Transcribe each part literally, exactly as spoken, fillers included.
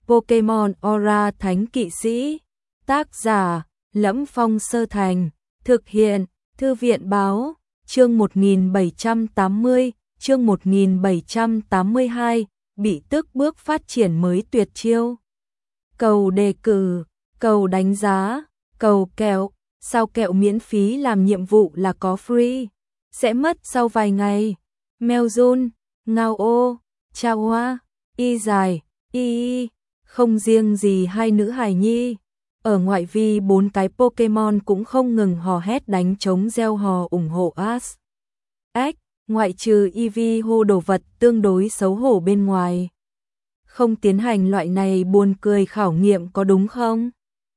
Pokemon Aura Thánh Kỵ Sĩ. Tác giả: Lẫm Phong Sơ Thành. Thực hiện: Thư viện báo. Chương một nghìn bảy trăm tám mươi, chương một nghìn bảy trăm tám mươi hai, bị tức bước phát triển mới tuyệt chiêu. Cầu đề cử, cầu đánh giá, cầu kẹo, sao kẹo miễn phí làm nhiệm vụ là có free, sẽ mất sau vài ngày. Meowjun, Ngao ô, Chao Hoa, Y dài, Y Y, không riêng gì hai nữ hài nhi. Ở ngoại vi bốn cái Pokemon cũng không ngừng hò hét đánh trống reo hò ủng hộ Ash. Ếch, ngoại trừ Eevee hô đồ vật tương đối xấu hổ bên ngoài. Không tiến hành loại này buồn cười khảo nghiệm có đúng không?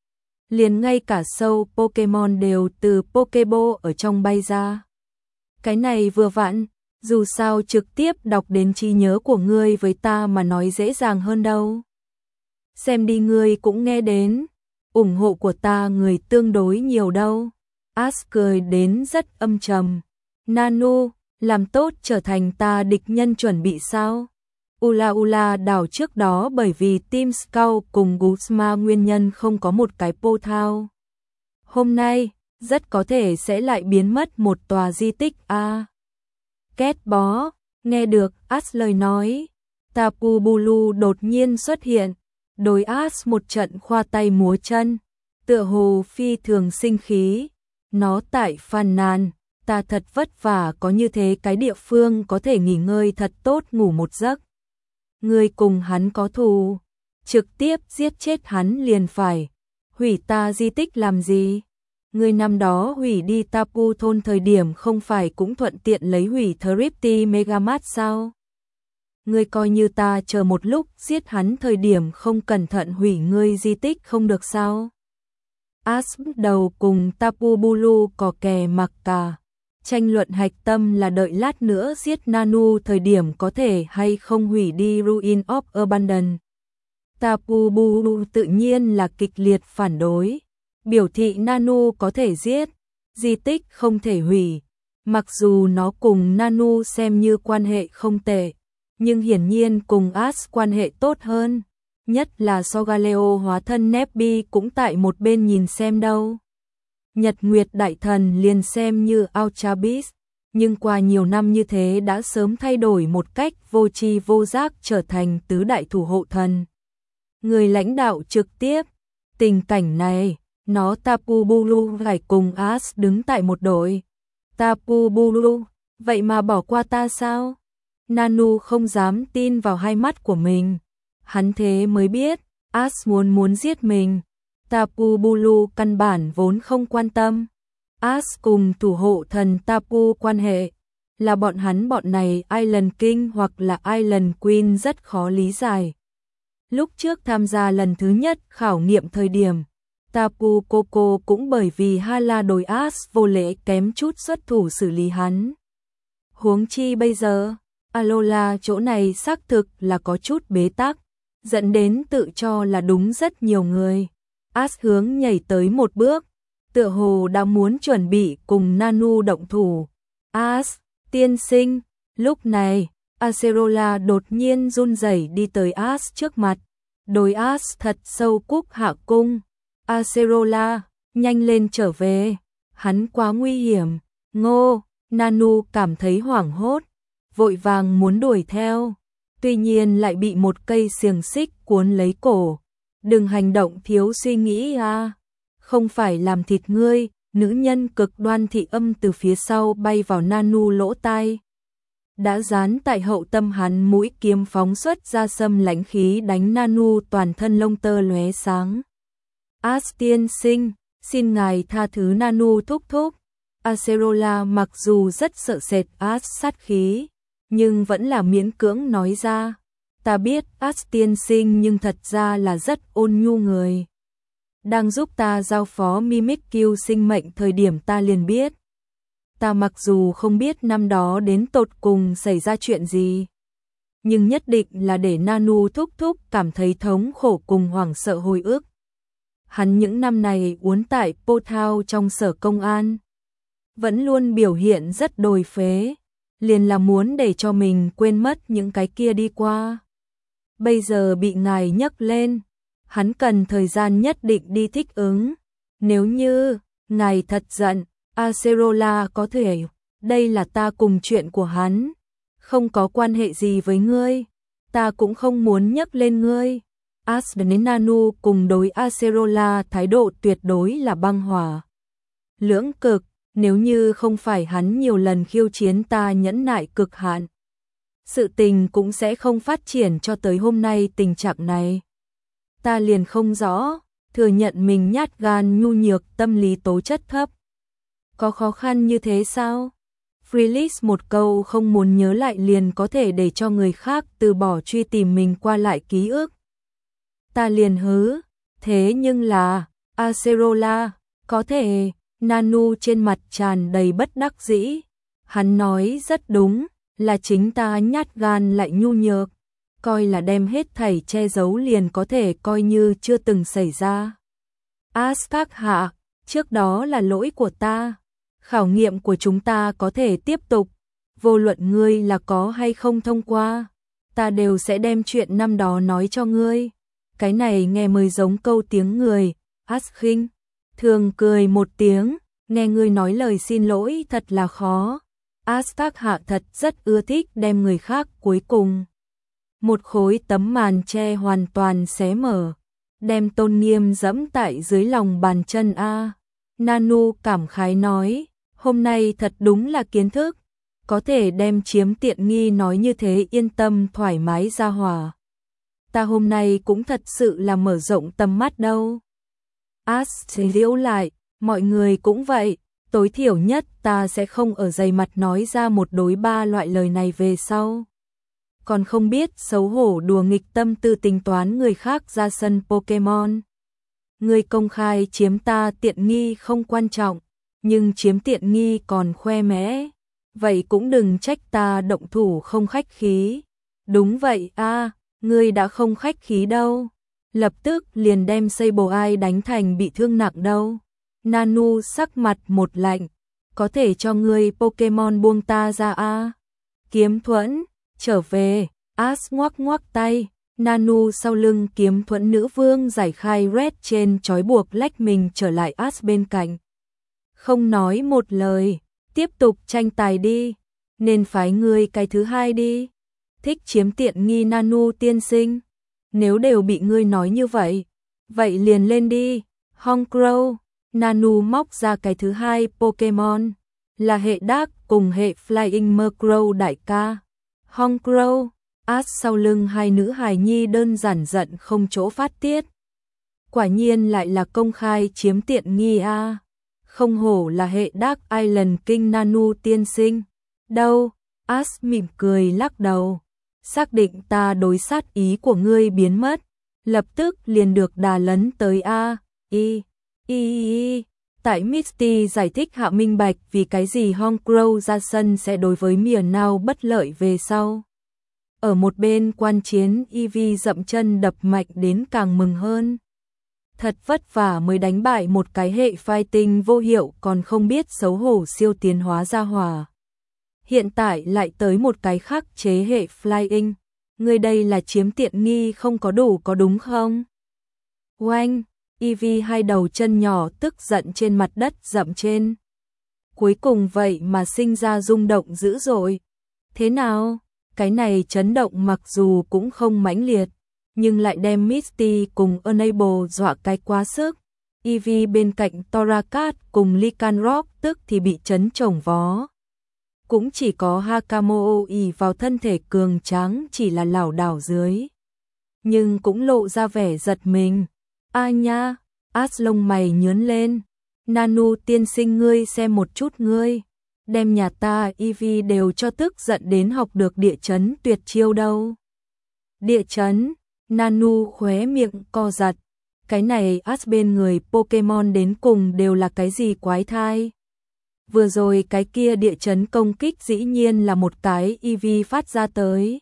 Liền ngay cả sâu Pokemon đều từ Pokeball ở trong bay ra. Cái này vừa vặn, dù sao trực tiếp đọc đến trí nhớ của ngươi với ta mà nói dễ dàng hơn đâu. Xem đi ngươi cũng nghe đến, ủng hộ của ta người tương đối nhiều đâu. Ash cười đến rất âm trầm. Nanu, làm tốt trở thành ta địch nhân chuẩn bị sao? Ula Ula đảo trước đó bởi vì Team Scout cùng Guzma nguyên nhân không có một cái portal. Hôm nay, rất có thể sẽ lại biến mất một tòa di tích a. À, Két bó, nghe được Ash lời nói, Tapu Bulu đột nhiên xuất hiện, đối Ash một trận khoa tay múa chân, tựa hồ phi thường sinh khí. Nó tại phàn nàn, ta thật vất vả có như thế cái địa phương có thể nghỉ ngơi thật tốt ngủ một giấc. Ngươi cùng hắn có thù, trực tiếp giết chết hắn liền phải, hủy ta di tích làm gì? Ngươi năm đó hủy đi Tapu thôn thời điểm không phải cũng thuận tiện lấy hủy Thrifty Megamart sao? Ngươi coi như ta chờ một lúc giết hắn thời điểm không cẩn thận hủy ngươi di tích không được sao? Ash đầu cùng Tapu Bulu cò kè mặc cả. Tranh luận hạch tâm là đợi lát nữa giết Nanu thời điểm có thể hay không hủy đi Ruin of Abundance. Tapu Bulu tự nhiên là kịch liệt phản đối, biểu thị Nanu có thể giết, di tích không thể hủy. Mặc dù nó cùng Nanu xem như quan hệ không tệ, nhưng hiển nhiên cùng Ash quan hệ tốt hơn, nhất là Solgaleo hóa thân Nebby cũng tại một bên nhìn xem đâu. Nhật Nguyệt Đại Thần liền xem như Ultra Beast, nhưng qua nhiều năm như thế đã sớm thay đổi một cách vô tri vô giác trở thành tứ đại thủ hộ thần. Người lãnh đạo trực tiếp, tình cảnh này, nó Tapu Bulu phải cùng Ash đứng tại một đội. Tapu Bulu, vậy mà bỏ qua ta sao? Nanu không dám tin vào hai mắt của mình. Hắn thế mới biết, Ash muốn muốn giết mình. Tapu Bulu căn bản vốn không quan tâm. Ash cùng thủ hộ thần Tapu quan hệ là bọn hắn bọn này Island King hoặc là Island Queen rất khó lý giải. Lúc trước tham gia lần thứ nhất khảo nghiệm thời điểm, Tapu Koko cũng bởi vì Hala đối Ash vô lễ kém chút xuất thủ xử lý hắn. Huống chi bây giờ, Alola chỗ này xác thực là có chút bế tắc, dẫn đến tự cho là đúng rất nhiều người. Ash hướng nhảy tới một bước, tựa hồ đã muốn chuẩn bị cùng Nanu động thủ. Ash, tiên sinh, lúc này, Acerola đột nhiên run rẩy đi tới Ash trước mặt, đối Ash thật sâu cúc hạ cung. Acerola, nhanh lên trở về, hắn quá nguy hiểm. Ngô, Nanu cảm thấy hoảng hốt, vội vàng muốn đuổi theo, tuy nhiên lại bị một cây xiềng xích cuốn lấy cổ. Đừng hành động thiếu suy nghĩ à, không phải làm thịt ngươi. Nữ nhân cực đoan thị âm từ phía sau bay vào Nanu lỗ tai. Đã dán tại hậu tâm hắn mũi kiếm phóng xuất ra xâm lãnh khí đánh Nanu toàn thân lông tơ lóe sáng. Ash tiên sinh, xin ngài tha thứ Nanu thúc thúc. Acerola mặc dù rất sợ sệt Ash sát khí, nhưng vẫn là miễn cưỡng nói ra. Ta biết Ash tiên sinh nhưng thật ra là rất ôn nhu người. Đang giúp ta giao phó Mimikyu sinh mệnh thời điểm ta liền biết. Ta mặc dù không biết năm đó đến tột cùng xảy ra chuyện gì, nhưng nhất định là để Nanu thúc thúc cảm thấy thống khổ cùng hoảng sợ hồi ức. Hắn những năm này uốn tại Portal trong sở công an, vẫn luôn biểu hiện rất đồi phế, liền là muốn để cho mình quên mất những cái kia đi qua. bây giờ bị ngài nhấc lên, hắn cần thời gian nhất định đi thích ứng. Nếu như ngài thật giận, Acerola có thể, đây là ta cùng chuyện của hắn, không có quan hệ gì với ngươi, ta cũng không muốn nhấc lên ngươi. As đến Nanu cùng đối Acerola thái độ tuyệt đối là băng hỏa lưỡng cực, nếu như không phải hắn nhiều lần khiêu chiến ta nhẫn nại cực hạn, sự tình cũng sẽ không phát triển cho tới hôm nay tình trạng này. Ta liền không rõ, thừa nhận mình nhát gan nhu nhược, tâm lý tố chất thấp. Có khó khăn như thế sao? Freelix một câu không muốn nhớ lại liền có thể để cho người khác từ bỏ truy tìm mình qua lại ký ức. Ta liền hứ, thế nhưng là, Acerola, có thể, Nanu trên mặt tràn đầy bất đắc dĩ. Hắn nói rất đúng, là chính ta nhát gan lại nhu nhược, coi là đem hết thảy che giấu liền có thể coi như chưa từng xảy ra. Astak hạ, trước đó là lỗi của ta. Khảo nghiệm của chúng ta có thể tiếp tục, vô luận ngươi là có hay không thông qua, ta đều sẽ đem chuyện năm đó nói cho ngươi. Cái này nghe mới giống câu tiếng người. Askhinh thường cười một tiếng, nghe ngươi nói lời xin lỗi thật là khó. Astak hạ thật rất ưa thích đem người khác cuối cùng. Một khối tấm màn che hoàn toàn xé mở, đem tôn nghiêm dẫm tại dưới lòng bàn chân a. Nanu cảm khái nói, hôm nay thật đúng là kiến thức, có thể đem chiếm tiện nghi nói như thế yên tâm thoải mái ra hỏa. Ta hôm nay cũng thật sự là mở rộng tầm mắt đâu. As liễu lại, mọi người cũng vậy, tối thiểu nhất ta sẽ không ở dày mặt nói ra một đối ba loại lời này về sau. Còn không biết xấu hổ đùa nghịch tâm tư tính toán người khác ra sân Pokemon. Người công khai chiếm ta tiện nghi không quan trọng, nhưng chiếm tiện nghi còn khoe mẽ, vậy cũng đừng trách ta động thủ không khách khí. Đúng vậy a, à, ngươi đã không khách khí đâu, lập tức liền đem Sableye đánh thành bị thương nặng đâu. Nanu sắc mặt một lạnh, có thể cho ngươi Pokemon buông ta ra a. À? Kiếm Thuẫn, trở về. As ngoắc ngoắc tay, Nanu sau lưng Kiếm Thuẫn nữ vương giải khai red trên trói buộc lách mình trở lại As bên cạnh. Không nói một lời, tiếp tục tranh tài đi, nên phái ngươi cái thứ hai đi. Thích chiếm tiện nghi Nanu tiên sinh, nếu đều bị ngươi nói như vậy, vậy liền lên đi. Honchkrow, Nanu móc ra cái thứ hai Pokemon, là hệ Dark cùng hệ Flying Murkrow đại ca. Honchkrow, As sau lưng hai nữ hài nhi đơn giản giận không chỗ phát tiết. Quả nhiên lại là công khai chiếm tiện nghi a. À. Không hổ là hệ Dark Island King Nanu tiên sinh. Đâu, As mỉm cười lắc đầu. Xác định ta đối sát ý của ngươi biến mất, lập tức liền được đà lấn tới a. Y, y, y. Tại Misty giải thích hạ minh bạch vì cái gì Honchkrow ra sân sẽ đối với Meowth bất lợi về sau. Ở một bên quan chiến Eevee dậm chân đập mạnh đến càng mừng hơn. Thật vất vả mới đánh bại một cái hệ fighting vô hiệu còn không biết xấu hổ siêu tiến hóa ra hỏa. Hiện tại lại tới một cái khắc chế hệ flying. Người đây là chiếm tiện nghi không có đủ có đúng không? Oanh, Eevee hai đầu chân nhỏ tức giận trên mặt đất dậm trên. Cuối cùng vậy mà sinh ra rung động dữ dội. Thế nào? Cái này chấn động mặc dù cũng không mãnh liệt, nhưng lại đem Misty cùng Enable dọa cái quá sức. Eevee bên cạnh Torracat cùng Lycanroc tức thì bị chấn chồng vó. Cũng chỉ có Hakamoe ỷ vào thân thể cường tráng chỉ là lảo đảo dưới. Nhưng cũng lộ ra vẻ giật mình. A nha, As lông mày nhướn lên. Nanu tiên sinh ngươi xem một chút ngươi. Đem nhà ta Eevee đều cho tức giận đến học được địa chấn tuyệt chiêu đâu. Địa chấn, Nanu khóe miệng co giật. Cái này As bên người Pokemon đến cùng đều là cái gì quái thai. Vừa rồi cái kia địa chấn công kích dĩ nhiên là một cái Eevee phát ra tới.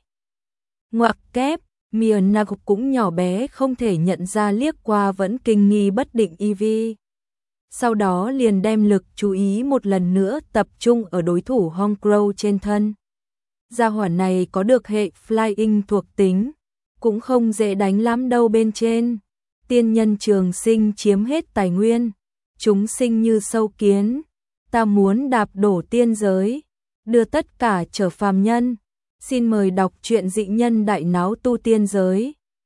Ngoặc kép, Meowth cũng nhỏ bé không thể nhận ra liếc qua vẫn kinh nghi bất định Eevee. Sau đó liền đem lực chú ý một lần nữa tập trung ở đối thủ Honchkrow trên thân. Gia hỏa này có được hệ Flying thuộc tính, cũng không dễ đánh lắm đâu bên trên. Tiên nhân trường sinh chiếm hết tài nguyên, chúng sinh như sâu kiến, ta muốn đạp đổ tiên giới, đưa tất cả trở phàm nhân. Xin mời đọc truyện Dị Nhân Đại Náo Tu Tiên Giới.